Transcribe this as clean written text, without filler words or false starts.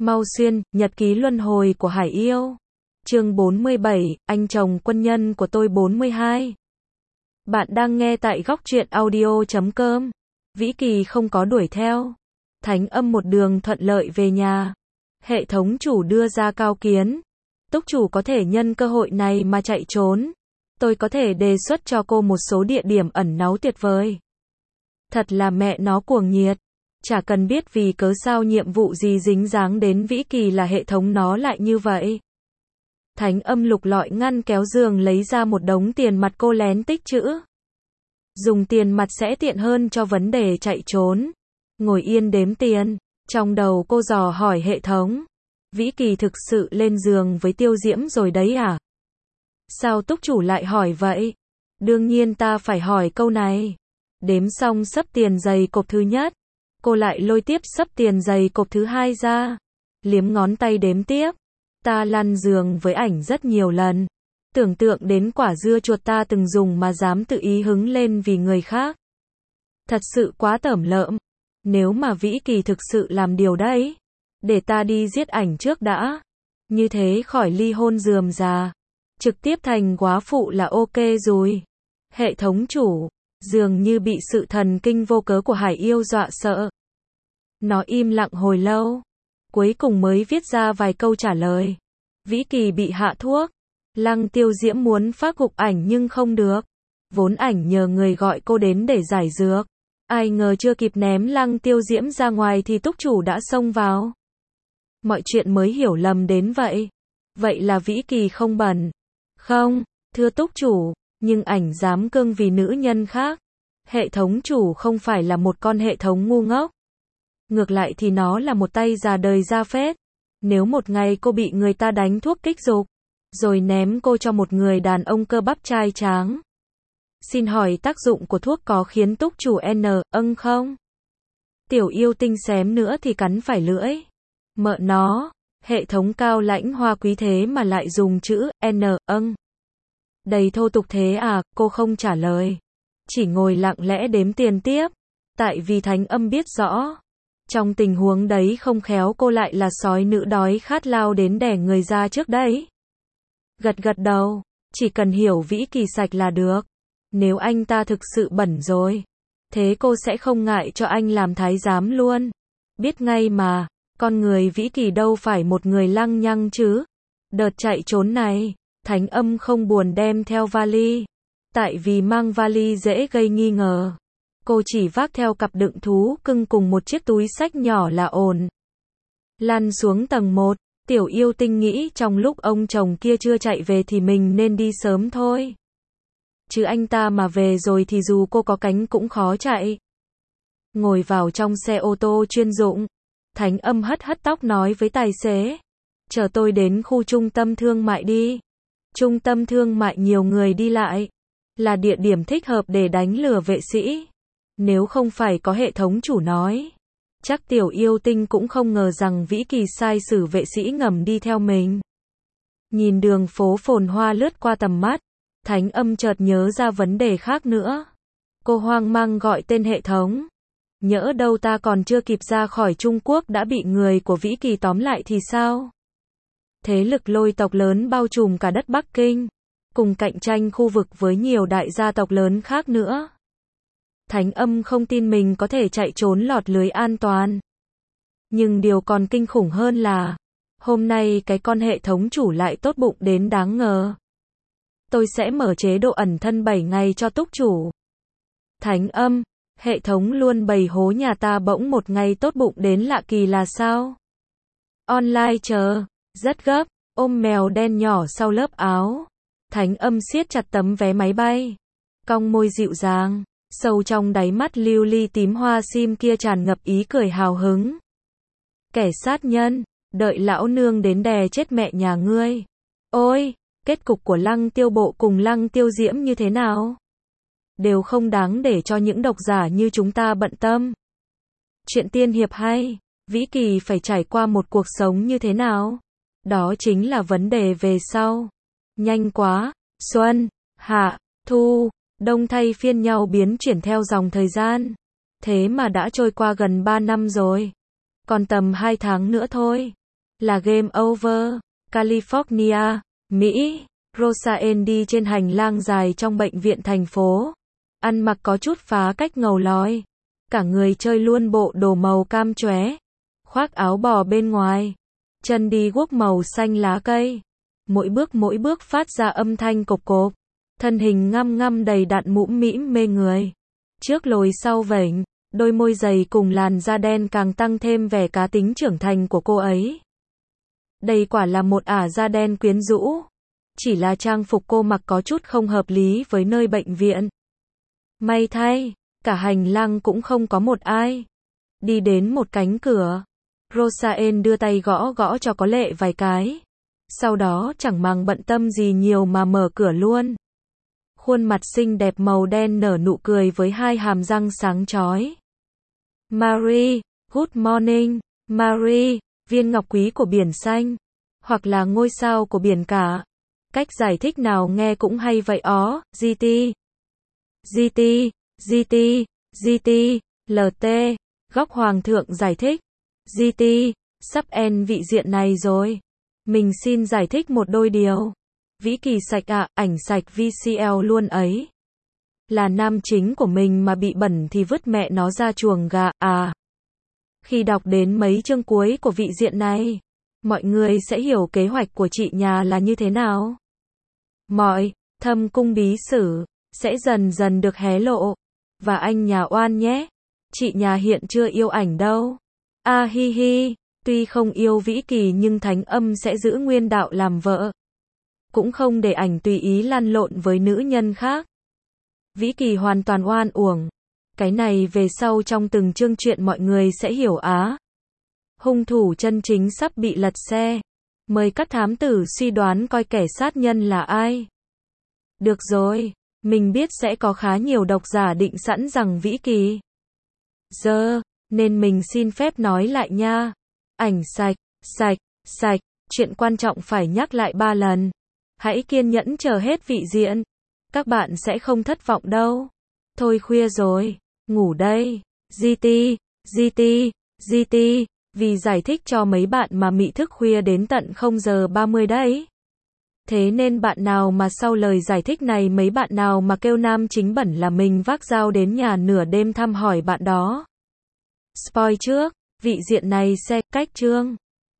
Mau Xuyên, nhật ký luân hồi của Hải Yêu. Chương 47, anh chồng quân nhân của tôi 42. Bạn đang nghe tại góc truyện audio.com. Vĩ Kỳ không có đuổi theo. Thánh Âm một đường thuận lợi về nhà. Hệ thống chủ đưa ra cao kiến. Túc chủ có thể nhân cơ hội này mà chạy trốn. Tôi có thể đề xuất cho cô một số địa điểm ẩn náu tuyệt vời. Thật là mẹ nó cuồng nhiệt. Chả cần biết vì cớ sao nhiệm vụ gì dính dáng đến Vĩ Kỳ là hệ thống nó lại như vậy. Thánh Âm lục lọi ngăn kéo giường lấy ra một đống tiền mặt cô lén tích trữ. Dùng tiền mặt sẽ tiện hơn cho vấn đề chạy trốn. Ngồi yên đếm tiền. Trong đầu cô dò hỏi hệ thống. Vĩ Kỳ thực sự lên giường với Tiêu Diễm rồi đấy à? Sao túc chủ lại hỏi vậy? Đương nhiên ta phải hỏi câu này. Đếm xong xấp tiền giày cộp thứ nhất. Cô lại lôi tiếp xấp tiền giày cộp thứ hai ra. Liếm ngón tay đếm tiếp. Ta lăn giường với ảnh rất nhiều lần. Tưởng tượng đến quả dưa chuột ta từng dùng mà dám tự ý hứng lên vì người khác. Thật sự quá tởm lợm. Nếu mà Vĩ Kỳ thực sự làm điều đấy. Để ta đi giết ảnh trước đã. Như thế khỏi ly hôn rườm rà. Trực tiếp thành góa phụ là ok rồi. Hệ thống chủ. Dường như bị sự thần kinh vô cớ của Hải Yêu dọa sợ. Nó im lặng hồi lâu. Cuối cùng mới viết ra vài câu trả lời. Vĩ Kỳ bị hạ thuốc. Lăng Tiêu Diễm muốn phác gục ảnh nhưng không được. Vốn ảnh nhờ người gọi cô đến để giải dược. Ai ngờ chưa kịp ném Lăng Tiêu Diễm ra ngoài thì túc chủ đã xông vào. Mọi chuyện mới hiểu lầm đến vậy. Vậy là Vĩ Kỳ không bẩn. Không, thưa túc chủ. Nhưng ảnh dám cưng vì nữ nhân khác. Hệ thống chủ không phải là một con hệ thống ngu ngốc. Ngược lại thì nó là một tay già đời ra phết. Nếu một ngày cô bị người ta đánh thuốc kích dục, rồi ném cô cho một người đàn ông cơ bắp trai tráng. Xin hỏi tác dụng của thuốc có khiến túc chủ không? Tiểu yêu tinh xém nữa thì cắn phải lưỡi. Mợ nó, hệ thống cao lãnh hoa quý thế mà lại dùng chữ đầy thô tục thế à, cô không trả lời. Chỉ ngồi lặng lẽ đếm tiền tiếp. Tại vì Thánh Âm biết rõ. Trong tình huống đấy không khéo cô lại là sói nữ đói khát lao đến đẻ người ra trước đấy. Gật gật đầu. Chỉ cần hiểu Vĩ Kỳ sạch là được. Nếu anh ta thực sự bẩn rồi. Thế cô sẽ không ngại cho anh làm thái giám luôn. Biết ngay mà. Con người Vĩ Kỳ đâu phải một người lăng nhăng chứ. Đợt chạy trốn này. Thánh Âm không buồn đem theo vali. Tại vì mang vali dễ gây nghi ngờ. Cô chỉ vác theo cặp đựng thú cưng cùng một chiếc túi xách nhỏ là ổn. Lăn xuống tầng 1, tiểu yêu tinh nghĩ trong lúc ông chồng kia chưa chạy về thì mình nên đi sớm thôi. Chứ anh ta mà về rồi thì dù cô có cánh cũng khó chạy. Ngồi vào trong xe ô tô chuyên dụng. Thánh Âm hất hất tóc nói với tài xế. Chờ tôi đến khu trung tâm thương mại đi. Trung tâm thương mại nhiều người đi lại. Là địa điểm thích hợp để đánh lừa vệ sĩ. Nếu không phải có hệ thống chủ nói. Chắc tiểu yêu tinh cũng không ngờ rằng Vĩ Kỳ sai sử vệ sĩ ngầm đi theo mình. Nhìn đường phố phồn hoa lướt qua tầm mắt. Thánh Âm chợt nhớ ra vấn đề khác nữa. Cô hoang mang gọi tên hệ thống. Nhỡ đâu ta còn chưa kịp ra khỏi Trung Quốc đã bị người của Vĩ Kỳ tóm lại thì sao? Thế lực lôi tộc lớn bao trùm cả đất Bắc Kinh. Cùng cạnh tranh khu vực với nhiều đại gia tộc lớn khác nữa. Thánh Âm không tin mình có thể chạy trốn lọt lưới an toàn. Nhưng điều còn kinh khủng hơn là, hôm nay cái con hệ thống chủ lại tốt bụng đến đáng ngờ. Tôi sẽ mở chế độ ẩn thân 7 ngày cho túc chủ. Thánh Âm, hệ thống luôn bày hố nhà ta bỗng một ngày tốt bụng đến lạ kỳ là sao? Online chờ, rất gấp, ôm mèo đen nhỏ sau lớp áo. Thánh Âm siết chặt tấm vé máy bay. Cong môi dịu dàng. Sâu trong đáy mắt lưu ly tím hoa sim kia tràn ngập ý cười hào hứng. Kẻ sát nhân, đợi lão nương đến đè chết mẹ nhà ngươi. Ôi, kết cục của Lăng Tiêu Bộ cùng Lăng Tiêu Diễm như thế nào? Đều không đáng để cho những độc giả như chúng ta bận tâm. Chuyện tiên hiệp hay, Vĩ Kỳ phải trải qua một cuộc sống như thế nào? Đó chính là vấn đề về sau. Nhanh quá, xuân, hạ, thu. Đông thay phiên nhau biến chuyển theo dòng thời gian. Thế mà đã trôi qua gần 3 năm rồi. Còn tầm 2 tháng nữa thôi. Là game over. California, Mỹ. Rosaen đi trên hành lang dài trong bệnh viện thành phố. Ăn mặc có chút phá cách ngầu lòi. Cả người chơi luôn bộ đồ màu cam chóe. Khoác áo bò bên ngoài. Chân đi guốc màu xanh lá cây. Mỗi bước phát ra âm thanh cộp cộp. Thân hình ngăm ngăm đầy đặn mũm mĩm mê người. Trước lồi sau vểnh, đôi môi dày cùng làn da đen càng tăng thêm vẻ cá tính trưởng thành của cô ấy. Đây quả là một ả da đen quyến rũ. Chỉ là trang phục cô mặc có chút không hợp lý với nơi bệnh viện. May thay, cả hành lang cũng không có một ai. Đi đến một cánh cửa. Rosaen đưa tay gõ gõ cho có lệ vài cái. Sau đó chẳng màng bận tâm gì nhiều mà mở cửa luôn. Khuôn mặt xinh đẹp màu đen nở nụ cười với hai hàm răng sáng chói. Marie, good morning, Marie, viên ngọc quý của biển xanh. Hoặc là ngôi sao của biển cả. Cách giải thích nào nghe cũng hay vậy ó, GT. GT, GT, GT, LT, góc hoàng thượng giải thích. GT, sắp end vị diện này rồi. Mình xin giải thích một đôi điều. Vĩ Kỳ sạch ạ, ảnh sạch VCL luôn ấy. Là nam chính của mình mà bị bẩn thì vứt mẹ nó ra chuồng gà, à. Khi đọc đến mấy chương cuối của vị diện này, mọi người sẽ hiểu kế hoạch của chị nhà là như thế nào. Mọi thâm cung bí sử sẽ dần dần được hé lộ. Và anh nhà oan nhé. Chị nhà hiện chưa yêu ảnh đâu. A hi hi, tuy không yêu Vĩ Kỳ nhưng Thánh Âm sẽ giữ nguyên đạo làm vợ. Cũng không để ảnh tùy ý lăn lộn với nữ nhân khác. Vĩ Kỳ hoàn toàn oan uổng. Cái này về sau trong từng chương truyện mọi người sẽ hiểu á. Hung thủ chân chính sắp bị lật xe. Mời các thám tử suy đoán coi kẻ sát nhân là ai. Được rồi, mình biết sẽ có khá nhiều độc giả định sẵn rằng Vĩ Kỳ giờ, nên mình xin phép nói lại nha. Ảnh sạch, sạch, sạch, chuyện quan trọng phải nhắc lại 3 lần. Hãy kiên nhẫn chờ hết vị diện. Các bạn sẽ không thất vọng đâu. Thôi khuya rồi, ngủ đây. GT, GT, GT, vì giải thích cho mấy bạn mà mị thức khuya đến tận 0 giờ 30 đấy. Thế nên bạn nào mà sau lời giải thích này mấy bạn nào mà kêu nam chính bẩn là mình vác dao đến nhà nửa đêm thăm hỏi bạn đó. Spoil trước, vị diện này sẽ cách chương.